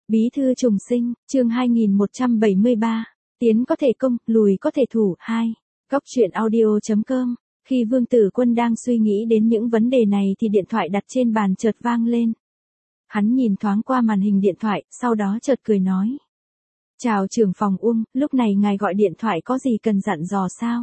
Bí thư trùng sinh, chương 2173, tiến có thể công, lùi có thể thủ, 2. Góc truyện audio.com. Khi Vương Tử Quân đang suy nghĩ đến những vấn đề này thì điện thoại đặt trên bàn chợt vang lên. Hắn nhìn thoáng qua màn hình điện thoại, sau đó chợt cười nói. Chào trưởng phòng Uông, lúc này ngài gọi điện thoại có gì cần dặn dò sao?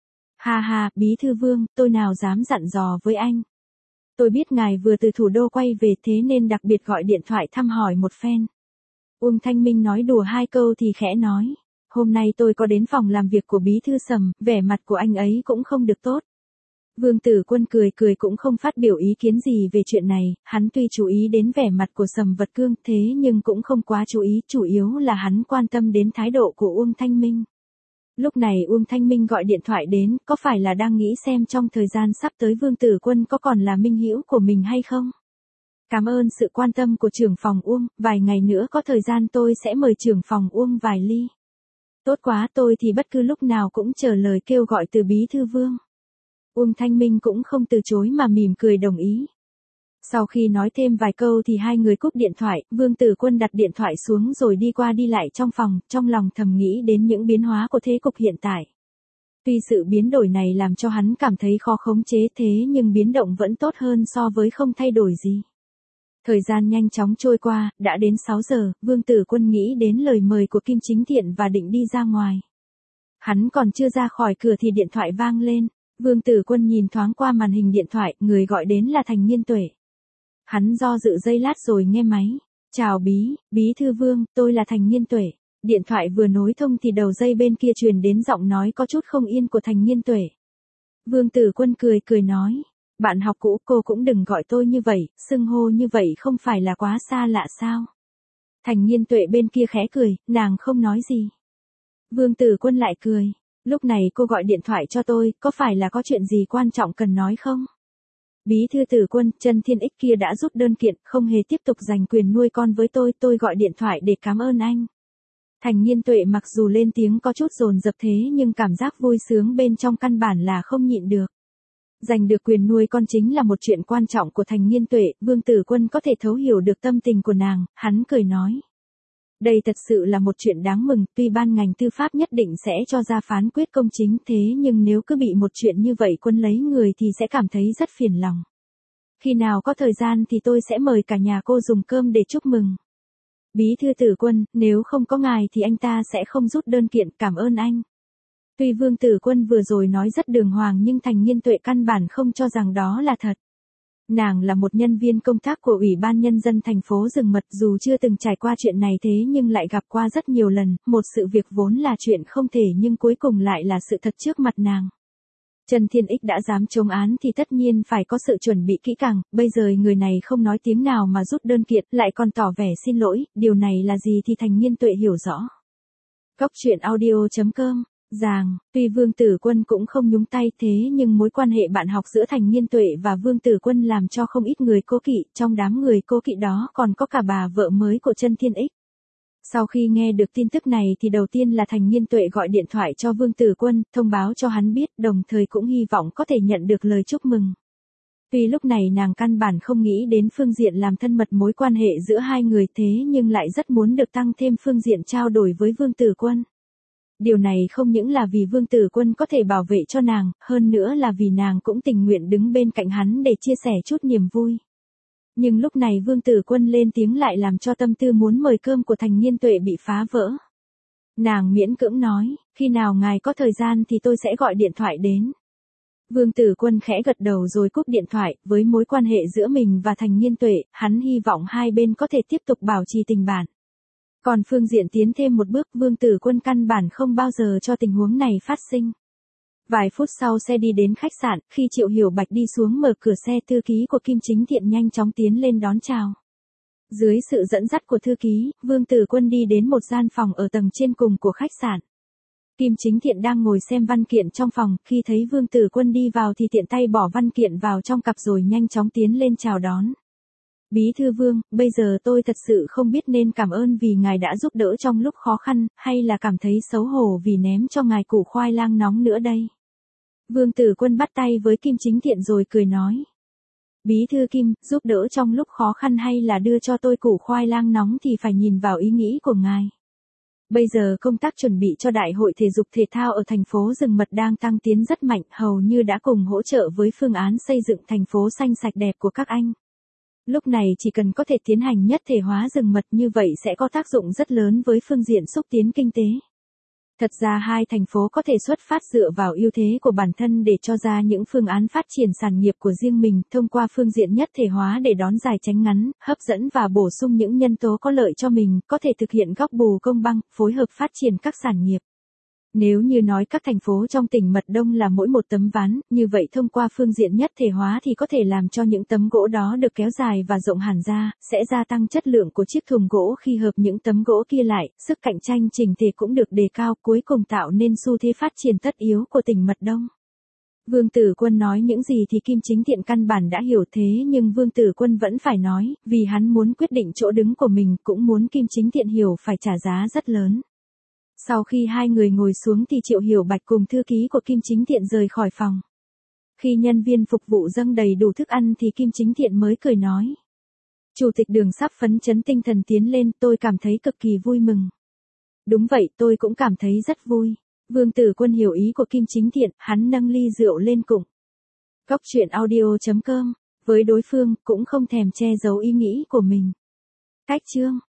Ha ha, Bí thư Vương, tôi nào dám dặn dò với anh. Tôi biết ngài vừa từ thủ đô quay về thế nên đặc biệt gọi điện thoại thăm hỏi một phen. Uông Thanh Minh nói đùa hai câu thì khẽ nói. Hôm nay tôi có đến phòng làm việc của Bí thư Sầm, vẻ mặt của anh ấy cũng không được tốt. Vương Tử Quân cười cũng không phát biểu ý kiến gì về chuyện này, hắn tuy chú ý đến vẻ mặt của Sầm Vật Cương thế nhưng cũng không quá chú ý, chủ yếu là hắn quan tâm đến thái độ của Uông Thanh Minh. Lúc này Uông Thanh Minh gọi điện thoại đến, có phải là đang nghĩ xem trong thời gian sắp tới Vương Tử Quân có còn là minh hữu của mình hay không? Cảm ơn sự quan tâm của trưởng phòng Uông, vài ngày nữa có thời gian tôi sẽ mời trưởng phòng Uông vài ly. Tốt quá, tôi thì bất cứ lúc nào cũng chờ lời kêu gọi từ Bí thư Vương. Uông Thanh Minh cũng không từ chối mà mỉm cười đồng ý. Sau khi nói thêm vài câu thì hai người cúp điện thoại, Vương Tử Quân đặt điện thoại xuống rồi đi qua đi lại trong phòng, trong lòng thầm nghĩ đến những biến hóa của thế cục hiện tại. Tuy sự biến đổi này làm cho hắn cảm thấy khó khống chế thế nhưng biến động vẫn tốt hơn so với không thay đổi gì. Thời gian nhanh chóng trôi qua, đã đến 6 giờ, Vương Tử Quân nghĩ đến lời mời của Kim Chính Thiện và định đi ra ngoài. Hắn còn chưa ra khỏi cửa thì điện thoại vang lên, Vương Tử Quân nhìn thoáng qua màn hình điện thoại, người gọi đến là Thành Nhiên Tuệ. Hắn do dự giây lát rồi nghe máy. Chào Bí thư Vương, tôi là Thành Nhiên Tuệ. Điện thoại vừa nối thông thì đầu dây bên kia truyền đến giọng nói có chút không yên của Thành Nhiên Tuệ. Vương Tử Quân cười nói. Bạn học cũ, cô cũng đừng gọi tôi như vậy, xưng hô như vậy không phải là quá xa lạ sao? Thành Nhiên Tuệ bên kia khẽ cười, nàng không nói gì. Vương Tử Quân lại cười. Lúc này cô gọi điện thoại cho tôi, có phải là có chuyện gì quan trọng cần nói không? Bí thư Tử Quân, Trần Thiên Ích kia đã rút đơn kiện, không hề tiếp tục giành quyền nuôi con với tôi gọi điện thoại để cảm ơn anh. Thành Nhiên Tuệ mặc dù lên tiếng có chút dồn dập thế nhưng cảm giác vui sướng bên trong căn bản là không nhịn được. Giành được quyền nuôi con chính là một chuyện quan trọng của Thành Nhiên Tuệ, Vương Tử Quân có thể thấu hiểu được tâm tình của nàng, hắn cười nói. Đây thật sự là một chuyện đáng mừng, tuy ban ngành tư pháp nhất định sẽ cho ra phán quyết công chính thế nhưng nếu cứ bị một chuyện như vậy Quân lấy người thì sẽ cảm thấy rất phiền lòng. Khi nào có thời gian thì tôi sẽ mời cả nhà cô dùng cơm để chúc mừng. Bí thư Tử Quân, nếu không có ngài thì anh ta sẽ không rút đơn kiện, cảm ơn anh. Tuy Vương Tử Quân vừa rồi nói rất đường hoàng nhưng Thành Nhiên Tuệ căn bản không cho rằng đó là thật. Nàng là một nhân viên công tác của Ủy ban Nhân dân thành phố Rừng Mật, dù chưa từng trải qua chuyện này thế nhưng lại gặp qua rất nhiều lần, một sự việc vốn là chuyện không thể nhưng cuối cùng lại là sự thật trước mặt nàng. Trần Thiên Ích đã dám chống án thì tất nhiên phải có sự chuẩn bị kỹ càng, bây giờ người này không nói tiếng nào mà rút đơn kiện, lại còn tỏ vẻ xin lỗi, điều này là gì thì Thành Nhiên Tuệ hiểu rõ. Góc truyện audio.com. Tuy Vương Tử Quân cũng không nhúng tay thế nhưng mối quan hệ bạn học giữa Thành Nhiên Tuệ và Vương Tử Quân làm cho không ít người cố kỵ, trong đám người cố kỵ đó còn có cả bà vợ mới của Trần Thiên Ích. Sau khi nghe được tin tức này thì đầu tiên là Thành Nhiên Tuệ gọi điện thoại cho Vương Tử Quân, thông báo cho hắn biết, đồng thời cũng hy vọng có thể nhận được lời chúc mừng. Tuy lúc này nàng căn bản không nghĩ đến phương diện làm thân mật mối quan hệ giữa hai người thế nhưng lại rất muốn được tăng thêm phương diện trao đổi với Vương Tử Quân. Điều này không những là vì Vương Tử Quân có thể bảo vệ cho nàng, hơn nữa là vì nàng cũng tình nguyện đứng bên cạnh hắn để chia sẻ chút niềm vui. Nhưng lúc này Vương Tử Quân lên tiếng lại làm cho tâm tư muốn mời cơm của Thành Nhiên Tuệ bị phá vỡ. Nàng miễn cưỡng nói, khi nào ngài có thời gian thì tôi sẽ gọi điện thoại đến. Vương Tử Quân khẽ gật đầu rồi cúp điện thoại, với mối quan hệ giữa mình và Thành Nhiên Tuệ, hắn hy vọng hai bên có thể tiếp tục bảo trì tình bạn. Còn phương diện tiến thêm một bước, Vương Tử Quân căn bản không bao giờ cho tình huống này phát sinh. Vài phút sau xe đi đến khách sạn, khi Triệu Hiểu Bạch đi xuống mở cửa xe, thư ký của Kim Chính Thiện nhanh chóng tiến lên đón chào. Dưới sự dẫn dắt của thư ký, Vương Tử Quân đi đến một gian phòng ở tầng trên cùng của khách sạn. Kim Chính Thiện đang ngồi xem văn kiện trong phòng, khi thấy Vương Tử Quân đi vào thì tiện tay bỏ văn kiện vào trong cặp rồi nhanh chóng tiến lên chào đón. Bí thư Vương, bây giờ tôi thật sự không biết nên cảm ơn vì ngài đã giúp đỡ trong lúc khó khăn, hay là cảm thấy xấu hổ vì ném cho ngài củ khoai lang nóng nữa đây. Vương Tử Quân bắt tay với Kim Chính Thiện rồi cười nói. Bí thư Kim, giúp đỡ trong lúc khó khăn hay là đưa cho tôi củ khoai lang nóng thì phải nhìn vào ý nghĩ của ngài. Bây giờ công tác chuẩn bị cho đại hội thể dục thể thao ở thành phố Rừng Mật đang tăng tiến rất mạnh, hầu như đã cùng hỗ trợ với phương án xây dựng thành phố xanh sạch đẹp của các anh. Lúc này chỉ cần có thể tiến hành nhất thể hóa Rừng Mật như vậy sẽ có tác dụng rất lớn với phương diện xúc tiến kinh tế. Thật ra hai thành phố có thể xuất phát dựa vào ưu thế của bản thân để cho ra những phương án phát triển sản nghiệp của riêng mình thông qua phương diện nhất thể hóa để đón dài tránh ngắn, hấp dẫn và bổ sung những nhân tố có lợi cho mình, có thể thực hiện góc bù công bằng, phối hợp phát triển các sản nghiệp. Nếu như nói các thành phố trong tỉnh Mật Đông là mỗi một tấm ván, như vậy thông qua phương diện nhất thể hóa thì có thể làm cho những tấm gỗ đó được kéo dài và rộng hẳn ra, sẽ gia tăng chất lượng của chiếc thùng gỗ khi hợp những tấm gỗ kia lại, sức cạnh tranh chỉnh thể cũng được đề cao, cuối cùng tạo nên xu thế phát triển tất yếu của tỉnh Mật Đông. Vương Tử Quân nói những gì thì Kim Chính Thiện căn bản đã hiểu thế nhưng Vương Tử Quân vẫn phải nói, vì hắn muốn quyết định chỗ đứng của mình cũng muốn Kim Chính Thiện hiểu phải trả giá rất lớn. Sau khi hai người ngồi xuống thì Triệu Hiểu Bạch cùng thư ký của Kim Chính Thiện rời khỏi phòng. Khi nhân viên phục vụ dâng đầy đủ thức ăn thì Kim Chính Thiện mới cười nói. Chủ tịch Đường sắp phấn chấn tinh thần tiến lên, tôi cảm thấy cực kỳ vui mừng. Đúng vậy, tôi cũng cảm thấy rất vui. Vương Tử Quân hiểu ý của Kim Chính Thiện, hắn nâng ly rượu lên cụng. Góc truyện audio.com, với đối phương cũng không thèm che giấu ý nghĩ của mình. Cách chương